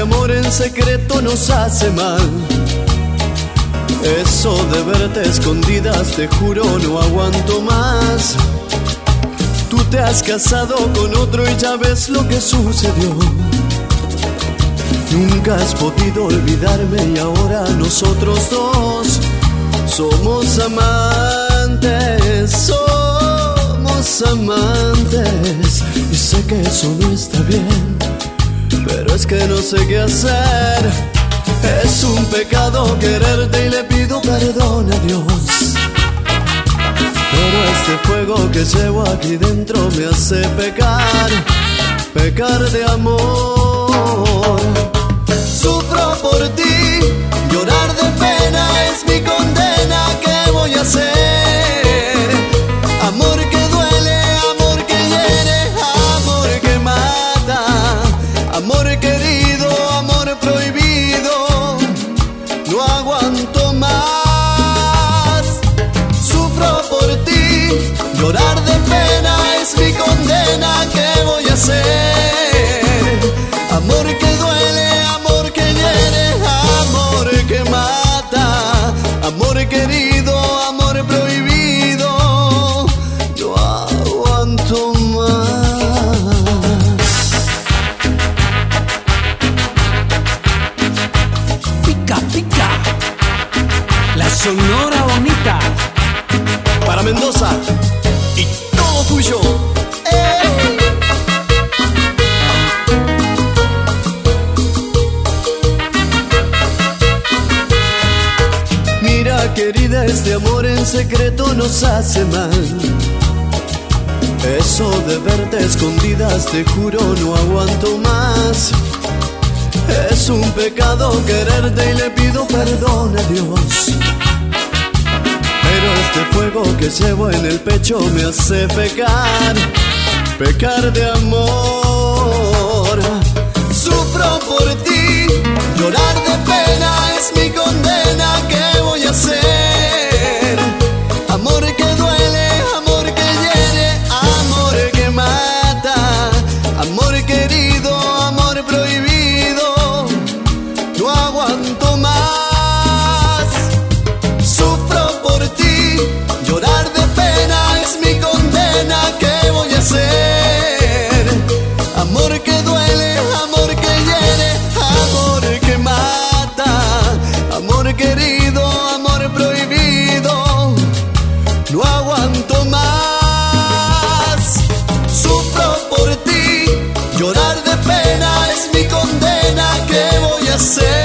amor en secreto nos hace mal. Eso de verte escondidas, te juro, no aguanto más. Tú te has casado con otro y ya ves lo que sucedió. Nunca has podido olvidarme y ahora nosotros dos somos amantes, somos amantes. Y sé que eso no está bien, pero es que no sé qué hacer. Es un pecado quererte y le pido perdón a Dios. Pero este fuego que llevo aquí dentro me hace pecar, pecar de amor. Sufro por ti, llorar de pena es mi condena. ¿Qué voy a hacer? Amor que duele, amor que hiere, amor que mata, amor querido, amor prohibido. No aguanto más. Sufro por ti, llorar de pena es mi condena. ¿Qué voy a hacer? Amor que duele, amor que hiere, amor que mata, amor querido, amor prohibido. No aguanto más. Pica, pica, la Sonora Bonita. Para Mendoza y todo tuyo. Mira, querida, este amor en secreto nos hace mal. Eso de verte escondidas, te juro, no aguanto más. Es un pecado quererte y le pido perdón a Dios. Pero este fuego que llevo en el pecho me hace pecar, pecar de amor. Sufro por ti, llorar de pena es mi condena. ¿Qué voy a hacer? Amor que duele, amor que hiere, amor que mata, amor querido, amor prohibido. No aguanto más. Sufro por ti, llorar de pena es mi condena. ¿Qué voy a hacer? Amor que duele, amor que hiere, amor que mata, amor querido, amor prohibido. No aguanto más. Sufro por ti, llorar de pena es mi condena. ¿Qué voy a hacer?